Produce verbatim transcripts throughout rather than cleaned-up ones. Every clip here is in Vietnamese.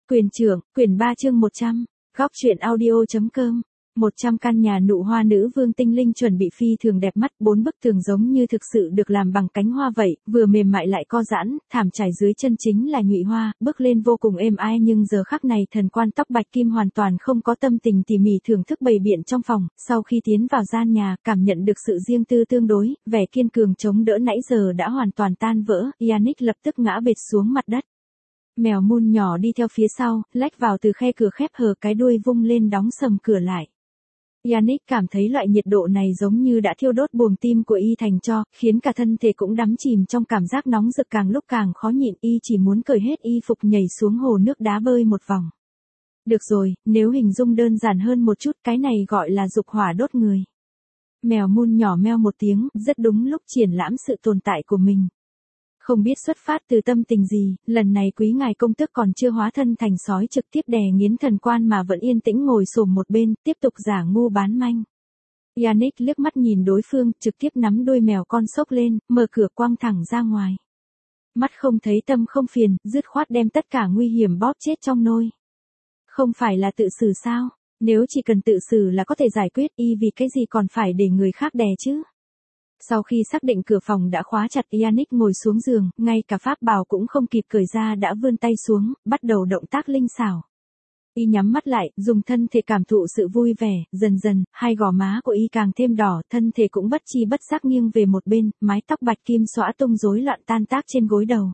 Quyền trưởng, quyển ba chương một trăm, góc truyện audio.com. một trăm căn nhà nụ hoa nữ vương tinh linh chuẩn bị phi thường đẹp mắt, bốn bức tường giống như thực sự được làm bằng cánh hoa vậy, vừa mềm mại lại co giãn, thảm trải dưới chân chính là nhụy hoa, bước lên vô cùng êm ái, nhưng giờ khắc này thần quan tóc bạch kim hoàn toàn không có tâm tình tỉ mỉ thưởng thức bày biện trong phòng, sau khi tiến vào gian nhà, cảm nhận được sự riêng tư tương đối, vẻ kiên cường chống đỡ nãy giờ đã hoàn toàn tan vỡ, Yannick lập tức ngã bệt xuống mặt đất. Mèo Moon nhỏ đi theo phía sau, lách vào từ khe cửa khép hờ, cái đuôi vung lên đóng sầm cửa lại. Yannick cảm thấy loại nhiệt độ này giống như đã thiêu đốt buồng tim của y thành tro, khiến cả thân thể cũng đắm chìm trong cảm giác nóng rực, càng lúc càng khó nhịn, y chỉ muốn cởi hết y phục nhảy xuống hồ nước đá bơi một vòng. Được rồi, nếu hình dung đơn giản hơn một chút, cái này gọi là dục hỏa đốt người. Mèo Moon nhỏ meo một tiếng, rất đúng lúc triển lãm sự tồn tại của mình. Không biết xuất phát từ tâm tình gì, lần này quý ngài công tước còn chưa hóa thân thành sói trực tiếp đè nghiến thần quan mà vẫn yên tĩnh ngồi xổm một bên, tiếp tục giả ngu bán manh. Yannick liếc mắt nhìn đối phương, trực tiếp nắm đuôi mèo con xốc lên, mở cửa quăng thẳng ra ngoài. Mắt không thấy tâm không phiền, dứt khoát đem tất cả nguy hiểm bóp chết trong nôi. Không phải là tự xử sao? Nếu chỉ cần tự xử là có thể giải quyết, y vì cái gì còn phải để người khác đè chứ? Sau khi xác định cửa phòng đã khóa chặt, Yannick ngồi xuống giường, ngay cả pháp bào cũng không kịp cởi ra đã vươn tay xuống, bắt đầu động tác linh xảo. Y nhắm mắt lại, dùng thân thể cảm thụ sự vui vẻ, dần dần, hai gò má của y càng thêm đỏ, thân thể cũng bất chi bất giác nghiêng về một bên, mái tóc bạch kim xõa tung rối loạn tan tác trên gối đầu.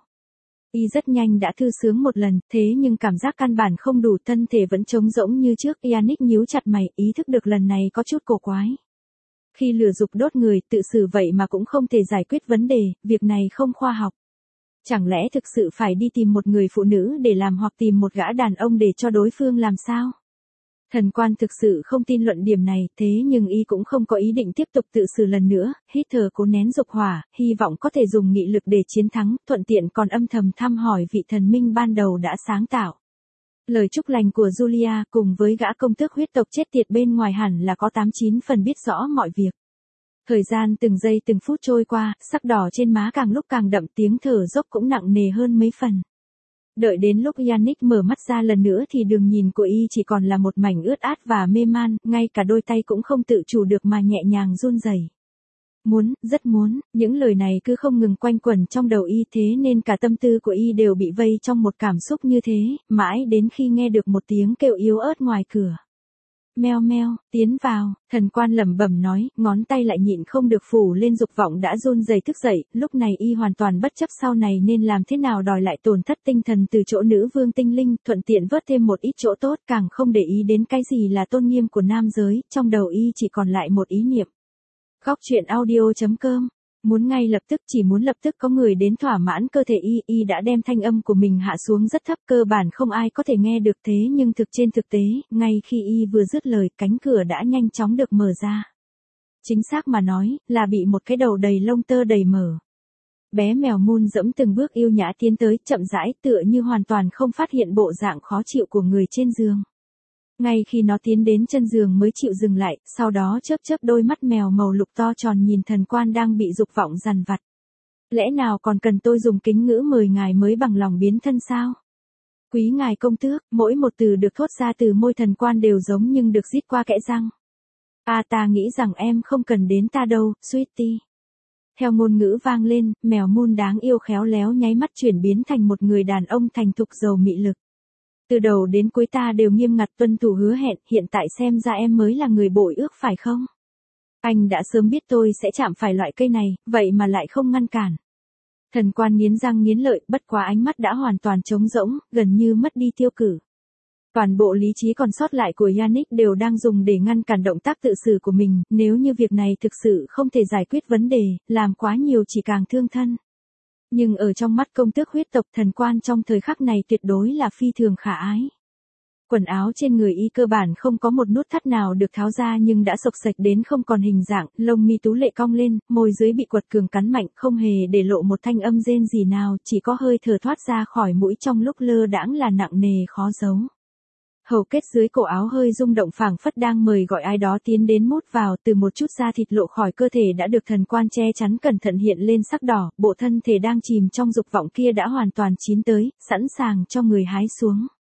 Y rất nhanh đã thư sướng một lần, thế nhưng cảm giác căn bản không đủ, thân thể vẫn trống rỗng như trước, Yannick nhíu chặt mày, ý thức được lần này có chút cổ quái. Khi lửa dục đốt người, tự xử vậy mà cũng không thể giải quyết vấn đề, việc này không khoa học. Chẳng lẽ thực sự phải đi tìm một người phụ nữ để làm hoặc tìm một gã đàn ông để cho đối phương làm sao? Thần quan thực sự không tin luận điểm này, thế nhưng y cũng không có ý định tiếp tục tự xử lần nữa, hít thở cố nén dục hỏa, hy vọng có thể dùng nghị lực để chiến thắng, thuận tiện còn âm thầm thăm hỏi vị thần minh ban đầu đã sáng tạo. Lời chúc lành của Julia cùng với gã công tước huyết tộc chết tiệt bên ngoài hẳn là có tám chín phần biết rõ mọi việc. Thời gian từng giây từng phút trôi qua, sắc đỏ trên má càng lúc càng đậm, tiếng thở dốc cũng nặng nề hơn mấy phần. Đợi đến lúc Yannick mở mắt ra lần nữa thì đường nhìn của y chỉ còn là một mảnh ướt át và mê man, ngay cả đôi tay cũng không tự chủ được mà nhẹ nhàng run rẩy. Muốn, rất muốn, những lời này cứ không ngừng quanh quẩn trong đầu y, thế nên cả tâm tư của y đều bị vây trong một cảm xúc như thế, mãi đến khi nghe được một tiếng kêu yếu ớt ngoài cửa. Meo meo, tiến vào, thần quan lẩm bẩm nói, ngón tay lại nhịn không được phủ lên dục vọng đã run rẩy thức dậy, lúc này y hoàn toàn bất chấp sau này nên làm thế nào đòi lại tổn thất tinh thần từ chỗ nữ vương tinh linh, thuận tiện vớt thêm một ít chỗ tốt, càng không để ý đến cái gì là tôn nghiêm của nam giới, trong đầu y chỉ còn lại một ý niệm. Góc truyện audio.com. Muốn ngay lập tức, chỉ muốn lập tức có người đến thỏa mãn cơ thể y, y đã đem thanh âm của mình hạ xuống rất thấp, cơ bản không ai có thể nghe được, thế nhưng thực trên thực tế, ngay khi y vừa dứt lời, cánh cửa đã nhanh chóng được mở ra. Chính xác mà nói, là bị một cái đầu đầy lông tơ đầy mở. Bé mèo Moon dẫm từng bước yêu nhã tiến tới, chậm rãi, tựa như hoàn toàn không phát hiện bộ dạng khó chịu của người trên giường. Ngay khi nó tiến đến chân giường mới chịu dừng lại, sau đó chớp chớp đôi mắt mèo màu lục to tròn nhìn thần quan đang bị dục vọng dằn vặt. Lẽ nào còn cần tôi dùng kính ngữ mời ngài mới bằng lòng biến thân sao? Quý ngài công tước, mỗi một từ được thốt ra từ môi thần quan đều giống nhưng được rít qua kẽ răng. À, ta nghĩ rằng em không cần đến ta đâu, Sweetie. Theo ngôn ngữ vang lên, mèo Moon đáng yêu khéo léo nháy mắt chuyển biến thành một người đàn ông thành thục giàu mị lực. Từ đầu đến cuối ta đều nghiêm ngặt tuân thủ hứa hẹn, hiện tại xem ra em mới là người bội ước phải không? Anh đã sớm biết tôi sẽ chạm phải loại cây này, vậy mà lại không ngăn cản. Thần quan nghiến răng nghiến lợi, bất quá ánh mắt đã hoàn toàn trống rỗng, gần như mất đi tiêu cử. Toàn bộ lý trí còn sót lại của Yannick đều đang dùng để ngăn cản động tác tự xử của mình, nếu như việc này thực sự không thể giải quyết vấn đề, làm quá nhiều chỉ càng thương thân. Nhưng ở trong mắt công tước huyết tộc, thần quan trong thời khắc này tuyệt đối là phi thường khả ái. Quần áo trên người y cơ bản không có một nút thắt nào được tháo ra nhưng đã xộc xệch đến không còn hình dạng, lông mi tú lệ cong lên, môi dưới bị quật cường cắn mạnh, không hề để lộ một thanh âm rên gì nào, chỉ có hơi thở thoát ra khỏi mũi trong lúc lơ đãng là nặng nề khó giấu. Hầu kết dưới cổ áo hơi rung động phảng phất đang mời gọi ai đó tiến đến mút vào, từ một chút da thịt lộ khỏi cơ thể đã được thần quan che chắn cẩn thận hiện lên sắc đỏ, bộ thân thể đang chìm trong dục vọng kia đã hoàn toàn chín tới, sẵn sàng cho người hái xuống.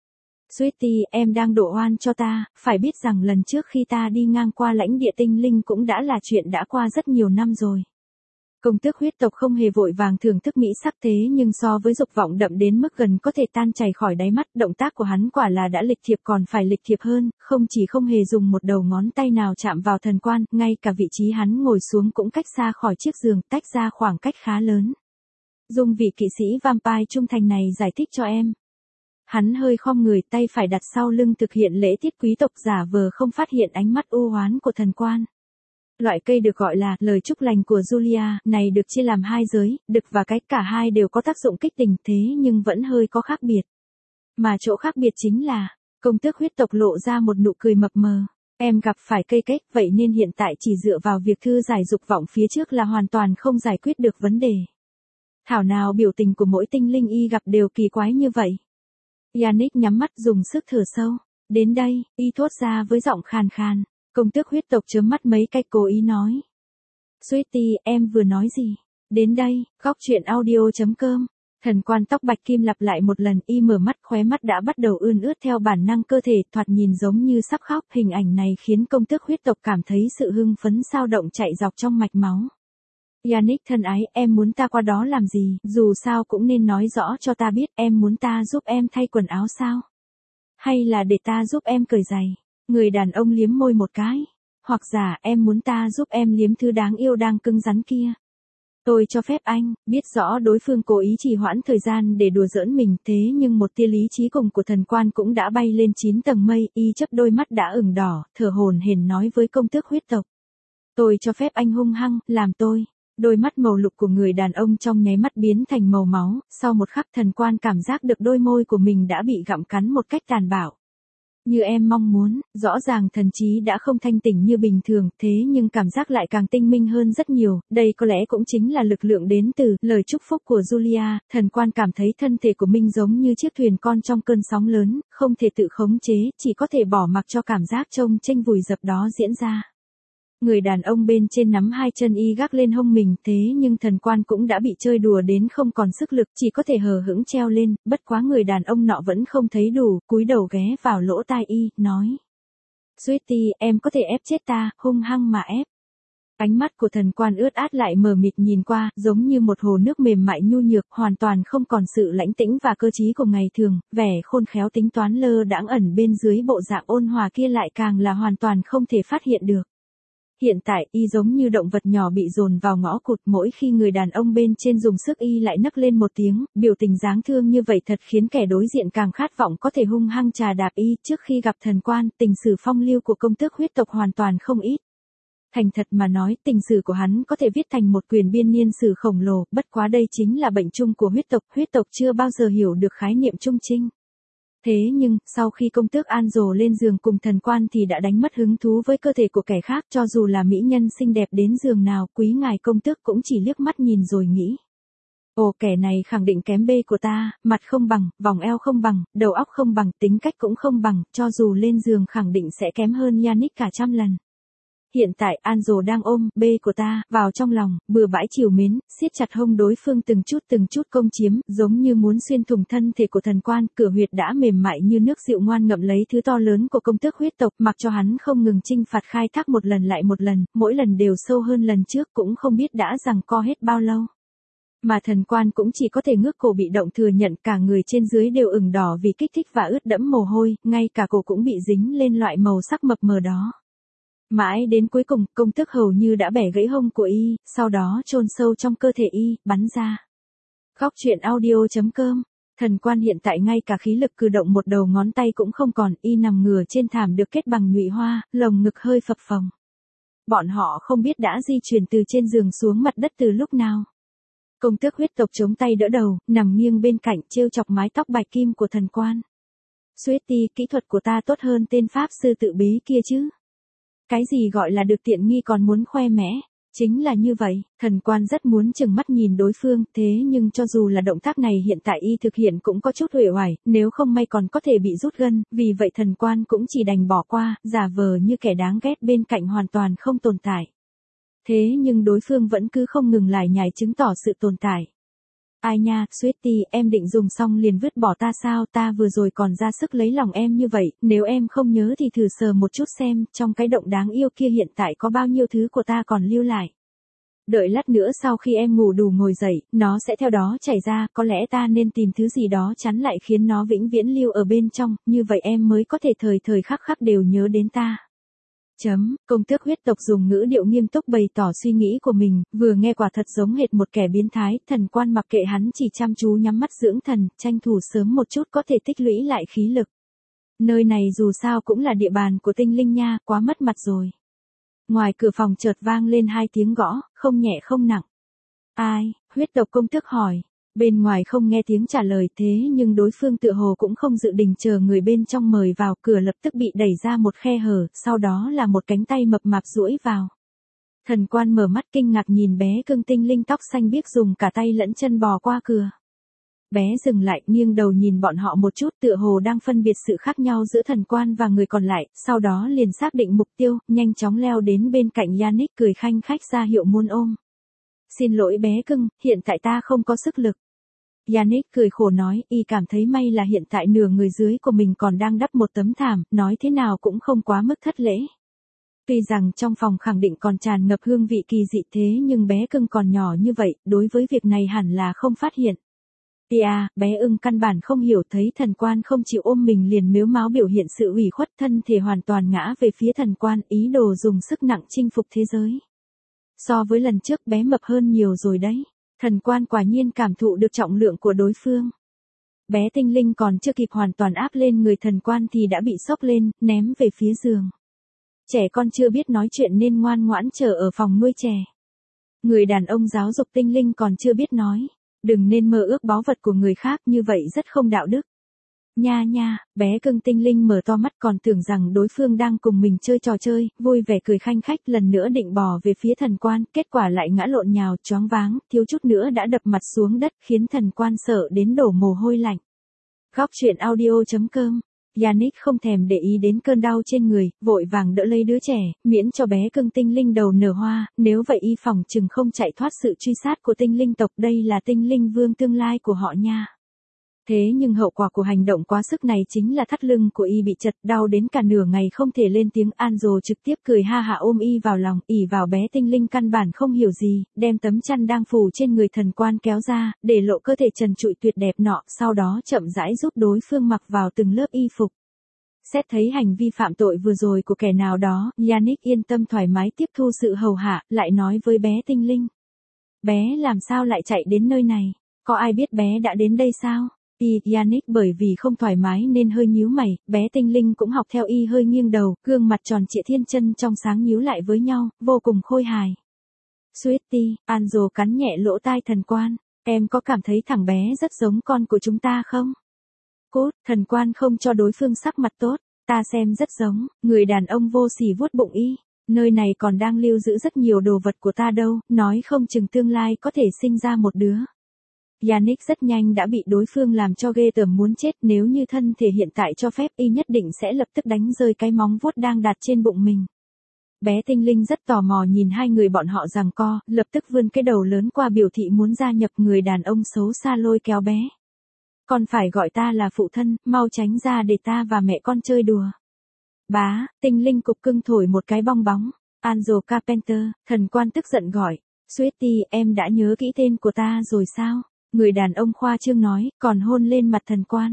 Sweetie, em đang đổ oan cho ta, phải biết rằng lần trước khi ta đi ngang qua lãnh địa tinh linh cũng đã là chuyện đã qua rất nhiều năm rồi. Công tước huyết tộc không hề vội vàng thưởng thức mỹ sắc thế nhưng so với dục vọng đậm đến mức gần có thể tan chảy khỏi đáy mắt, động tác của hắn quả là đã lịch thiệp còn phải lịch thiệp hơn, không chỉ không hề dùng một đầu ngón tay nào chạm vào thần quan, ngay cả vị trí hắn ngồi xuống cũng cách xa khỏi chiếc giường, tách ra khoảng cách khá lớn. Dung vị kỵ sĩ vampire trung thành này giải thích cho em. Hắn hơi khom người, tay phải đặt sau lưng thực hiện lễ tiết quý tộc, giả vờ không phát hiện ánh mắt u oán của thần quan. Loại cây được gọi là lời chúc lành của Julia này được chia làm hai giới, đực và cái, cả hai đều có tác dụng kích tình thế nhưng vẫn hơi có khác biệt. Mà chỗ khác biệt chính là, công tước huyết tộc lộ ra một nụ cười mập mờ. Em gặp phải cây cách, vậy nên hiện tại chỉ dựa vào việc thư giải dục vọng phía trước là hoàn toàn không giải quyết được vấn đề. Thảo nào biểu tình của mỗi tinh linh y gặp đều kỳ quái như vậy. Yannick nhắm mắt dùng sức thở sâu. Đến đây, y thốt ra với giọng khàn khàn. Công tước huyết tộc chớm mắt mấy cách cố ý nói. Sweetie, em vừa nói gì? Đến đây, góc chuyện audio chấm com. Thần quan tóc bạch kim lặp lại một lần, y mở mắt, khóe mắt đã bắt đầu ươn ướt theo bản năng cơ thể, thoạt nhìn giống như sắp khóc. Hình ảnh này khiến công tước huyết tộc cảm thấy sự hưng phấn sao động chạy dọc trong mạch máu. Yannick thân ái, em muốn ta qua đó làm gì? Dù sao cũng nên nói rõ cho ta biết, em muốn ta giúp em thay quần áo sao? Hay là để ta giúp em cởi giày? Người đàn ông liếm môi một cái. Hoặc giả em muốn ta giúp em liếm thứ đáng yêu đang cứng rắn kia. Tôi cho phép anh, biết rõ đối phương cố ý trì hoãn thời gian để đùa giỡn mình, thế nhưng một tia lý trí cùng của thần quan cũng đã bay lên chín tầng mây, y chớp đôi mắt đã ửng đỏ, thở hổn hển nói với công tước huyết tộc. Tôi cho phép anh hung hăng, làm tôi. Đôi mắt màu lục của người đàn ông trong nháy mắt biến thành màu máu, sau một khắc thần quan cảm giác được đôi môi của mình đã bị gặm cắn một cách tàn bạo. Như em mong muốn, rõ ràng thần trí đã không thanh tỉnh như bình thường, thế nhưng cảm giác lại càng tinh minh hơn rất nhiều, đây có lẽ cũng chính là lực lượng đến từ lời chúc phúc của Julia. Thần quan cảm thấy thân thể của mình giống như chiếc thuyền con trong cơn sóng lớn, không thể tự khống chế, chỉ có thể bỏ mặc cho cảm giác trông chênh vùi dập đó diễn ra. Người đàn ông bên trên nắm hai chân y gác lên hông mình, thế nhưng thần quan cũng đã bị chơi đùa đến không còn sức lực, chỉ có thể hờ hững treo lên, bất quá người đàn ông nọ vẫn không thấy đủ, cúi đầu ghé vào lỗ tai y, nói. Sweetie, em có thể ép chết ta, hung hăng mà ép. Ánh mắt của thần quan ướt át lại mờ mịt nhìn qua, giống như một hồ nước mềm mại nhu nhược, hoàn toàn không còn sự lãnh tĩnh và cơ trí của ngày thường, vẻ khôn khéo tính toán lơ đãng ẩn bên dưới bộ dạng ôn hòa kia lại càng là hoàn toàn không thể phát hiện được. Hiện tại, y giống như động vật nhỏ bị dồn vào ngõ cụt, mỗi khi người đàn ông bên trên dùng sức y lại nấc lên một tiếng, biểu tình dáng thương như vậy thật khiến kẻ đối diện càng khát vọng có thể hung hăng trà đạp y. Trước khi gặp thần quan, tình sử phong lưu của công tước huyết tộc hoàn toàn không ít. Thành thật mà nói, tình sử của hắn có thể viết thành một quyền biên niên sử khổng lồ, bất quá đây chính là bệnh chung của huyết tộc, huyết tộc chưa bao giờ hiểu được khái niệm trung trinh. Thế nhưng, sau khi công tước Anjo lên giường cùng thần quan thì đã đánh mất hứng thú với cơ thể của kẻ khác, cho dù là mỹ nhân xinh đẹp đến giường nào, quý ngài công tước cũng chỉ liếc mắt nhìn rồi nghĩ. Ồ, kẻ này khẳng định kém bê của ta, mặt không bằng, vòng eo không bằng, đầu óc không bằng, tính cách cũng không bằng, cho dù lên giường khẳng định sẽ kém hơn Yannick cả trăm lần. Hiện tại Anjo đang ôm bê của ta vào trong lòng, bừa bãi chiều mến, siết chặt hông đối phương từng chút từng chút công chiếm, giống như muốn xuyên thủng thân thể của thần quan. Cửa huyệt đã mềm mại như nước dịu ngoan ngậm lấy thứ to lớn của công tước huyết tộc, mặc cho hắn không ngừng chinh phạt khai thác một lần lại một lần, mỗi lần đều sâu hơn lần trước, cũng không biết đã giằng co hết bao lâu. Mà thần quan cũng chỉ có thể ngước cổ bị động thừa nhận, cả người trên dưới đều ửng đỏ vì kích thích và ướt đẫm mồ hôi, ngay cả cổ cũng bị dính lên loại màu sắc mập mờ đó. Mãi đến cuối cùng, công tước hầu như đã bẻ gãy hông của y, sau đó chôn sâu trong cơ thể y, bắn ra. Góc chuyện audio chấm com. Thần quan hiện tại ngay cả khí lực cử động một đầu ngón tay cũng không còn, y nằm ngửa trên thảm được kết bằng nhụy hoa, lồng ngực hơi phập phồng. Bọn họ không biết đã di chuyển từ trên giường xuống mặt đất từ lúc nào. Công tước huyết tộc chống tay đỡ đầu, nằm nghiêng bên cạnh trêu chọc mái tóc bạch kim của thần quan. Sweetie, kỹ thuật của ta tốt hơn tên pháp sư tự bế kia chứ. Cái gì gọi là được tiện nghi còn muốn khoe mẽ? Chính là như vậy, thần quan rất muốn chừng mắt nhìn đối phương, thế nhưng cho dù là động tác này hiện tại y thực hiện cũng có chút uể oải, nếu không may còn có thể bị rút gân, vì vậy thần quan cũng chỉ đành bỏ qua, giả vờ như kẻ đáng ghét bên cạnh hoàn toàn không tồn tại. Thế nhưng đối phương vẫn cứ không ngừng lải nhải chứng tỏ sự tồn tại. Ai nha, Sweetie, em định dùng xong liền vứt bỏ ta sao, ta vừa rồi còn ra sức lấy lòng em như vậy, nếu em không nhớ thì thử sờ một chút xem, trong cái động đáng yêu kia hiện tại có bao nhiêu thứ của ta còn lưu lại. Đợi lát nữa sau khi em ngủ đủ ngồi dậy, nó sẽ theo đó chảy ra, có lẽ ta nên tìm thứ gì đó chắn lại khiến nó vĩnh viễn lưu ở bên trong, như vậy em mới có thể thời thời khắc khắc đều nhớ đến ta. Chấm, công tước huyết tộc dùng ngữ điệu nghiêm túc bày tỏ suy nghĩ của mình, vừa nghe quả thật giống hệt một kẻ biến thái, thần quan mặc kệ hắn chỉ chăm chú nhắm mắt dưỡng thần, tranh thủ sớm một chút có thể tích lũy lại khí lực. Nơi này dù sao cũng là địa bàn của tinh linh nha, quá mất mặt rồi. Ngoài cửa phòng chợt vang lên hai tiếng gõ, không nhẹ không nặng. Ai, huyết tộc công tước hỏi. Bên ngoài không nghe tiếng trả lời thế nhưng đối phương tựa hồ cũng không dự định chờ người bên trong mời vào, cửa lập tức bị đẩy ra một khe hở, sau đó là một cánh tay mập mạp duỗi vào. Thần quan mở mắt kinh ngạc nhìn bé cưng tinh linh tóc xanh biếc dùng cả tay lẫn chân bò qua cửa. Bé dừng lại nghiêng đầu nhìn bọn họ một chút tựa hồ đang phân biệt sự khác nhau giữa thần quan và người còn lại, sau đó liền xác định mục tiêu, nhanh chóng leo đến bên cạnh Yannick cười khanh khách ra hiệu muốn ôm. Xin lỗi bé cưng, hiện tại ta không có sức lực. Yannick cười khổ nói, y cảm thấy may là hiện tại nửa người dưới của mình còn đang đắp một tấm thảm, nói thế nào cũng không quá mức thất lễ. Tuy rằng trong phòng khẳng định còn tràn ngập hương vị kỳ dị thế nhưng bé cưng còn nhỏ như vậy, đối với việc này hẳn là không phát hiện. Tia, bé ưng căn bản không hiểu thấy thần quan không chịu ôm mình liền mếu máo biểu hiện sự ủy khuất thân thể hoàn toàn ngã về phía thần quan, ý đồ dùng sức nặng chinh phục thế giới. So với lần trước bé mập hơn nhiều rồi đấy. Thần quan quả nhiên cảm thụ được trọng lượng của đối phương. Bé tinh linh còn chưa kịp hoàn toàn áp lên người thần quan thì đã bị xốc lên, ném về phía giường. Trẻ con chưa biết nói chuyện nên ngoan ngoãn chờ ở phòng nuôi trẻ. Người đàn ông giáo dục tinh linh còn chưa biết nói. Đừng nên mơ ước báu vật của người khác như vậy rất không đạo đức. Nha nha, bé cưng tinh linh mở to mắt còn tưởng rằng đối phương đang cùng mình chơi trò chơi, vui vẻ cười khanh khách lần nữa định bò về phía thần quan, kết quả lại ngã lộn nhào, choáng váng, thiếu chút nữa đã đập mặt xuống đất khiến thần quan sợ đến đổ mồ hôi lạnh. Góc truyện audio chấm com. Yannick không thèm để ý đến cơn đau trên người, vội vàng đỡ lấy đứa trẻ, miễn cho bé cưng tinh linh đầu nở hoa, nếu vậy y phòng chừng không chạy thoát sự truy sát của tinh linh tộc, đây là tinh linh vương tương lai của họ nha. Thế nhưng hậu quả của hành động quá sức này chính là thắt lưng của y bị chật, đau đến cả nửa ngày không thể lên tiếng. Anzo trực tiếp cười ha hả ôm y vào lòng, ỉ vào bé tinh linh căn bản không hiểu gì, đem tấm chăn đang phủ trên người thần quan kéo ra, để lộ cơ thể trần trụi tuyệt đẹp nọ, sau đó chậm rãi giúp đối phương mặc vào từng lớp y phục. Xét thấy hành vi phạm tội vừa rồi của kẻ nào đó, Yannick yên tâm thoải mái tiếp thu sự hầu hạ, lại nói với bé tinh linh. Bé làm sao lại chạy đến nơi này? Có ai biết bé đã đến đây sao? Y, Yannick bởi vì không thoải mái nên hơi nhíu mày, bé tinh linh cũng học theo y hơi nghiêng đầu, gương mặt tròn trịa thiên chân trong sáng nhíu lại với nhau, vô cùng khôi hài. Sweetie, Anzo cắn nhẹ lỗ tai thần quan, em có cảm thấy thằng bé rất giống con của chúng ta không? Cút, thần quan không cho đối phương sắc mặt tốt, ta xem rất giống, người đàn ông vô sỉ vuốt bụng y, nơi này còn đang lưu giữ rất nhiều đồ vật của ta đâu, nói không chừng tương lai có thể sinh ra một đứa. Yannick rất nhanh đã bị đối phương làm cho ghê tởm muốn chết, nếu như thân thể hiện tại cho phép y nhất định sẽ lập tức đánh rơi cái móng vuốt đang đặt trên bụng mình. Bé tinh linh rất tò mò nhìn hai người bọn họ giằng co, lập tức vươn cái đầu lớn qua biểu thị muốn gia nhập. Người đàn ông xấu xa lôi kéo bé. Con phải gọi ta là phụ thân, mau tránh ra để ta và mẹ con chơi đùa. Bá, tinh linh cục cưng thổi một cái bong bóng. Anzo Carpenter, thần quan tức giận gọi. Sweetie, em đã nhớ kỹ tên của ta rồi sao? Người đàn ông khoa trương nói, còn hôn lên mặt thần quan.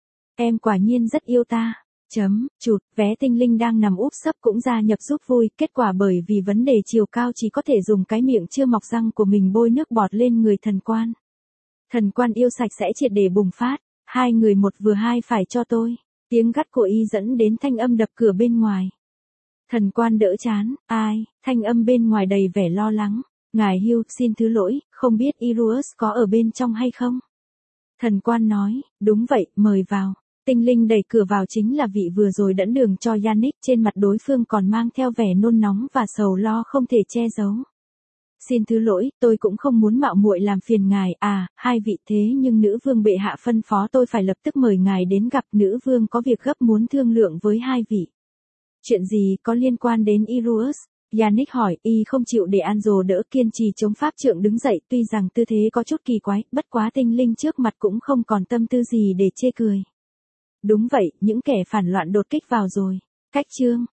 Em quả nhiên rất yêu ta. Chấm, chụt, vé tinh linh đang nằm úp sấp cũng ra nhập giúp vui, kết quả bởi vì vấn đề chiều cao chỉ có thể dùng cái miệng chưa mọc răng của mình bôi nước bọt lên người thần quan. Thần quan yêu sạch sẽ triệt để bùng phát, hai người một vừa hai phải cho tôi. Tiếng gắt của y dẫn đến thanh âm đập cửa bên ngoài. Thần quan đỡ chán, ai, thanh âm bên ngoài đầy vẻ lo lắng. Ngài Hugh, xin thứ lỗi, không biết Iruus có ở bên trong hay không? Thần quan nói, đúng vậy, mời vào. Tinh linh đẩy cửa vào chính là vị vừa rồi dẫn đường cho Yannick, trên mặt đối phương còn mang theo vẻ nôn nóng và sầu lo không thể che giấu. Xin thứ lỗi, tôi cũng không muốn mạo muội làm phiền ngài, à, hai vị thế nhưng nữ vương bệ hạ phân phó tôi phải lập tức mời ngài đến gặp, nữ vương có việc gấp muốn thương lượng với hai vị. Chuyện gì có liên quan đến Iruus? Yannick hỏi, y không chịu để Anzo đỡ, kiên trì chống pháp trượng đứng dậy, tuy rằng tư thế có chút kỳ quái, bất quá tinh linh trước mặt cũng không còn tâm tư gì để chê cười. Đúng vậy, những kẻ phản loạn đột kích vào rồi. Cách chương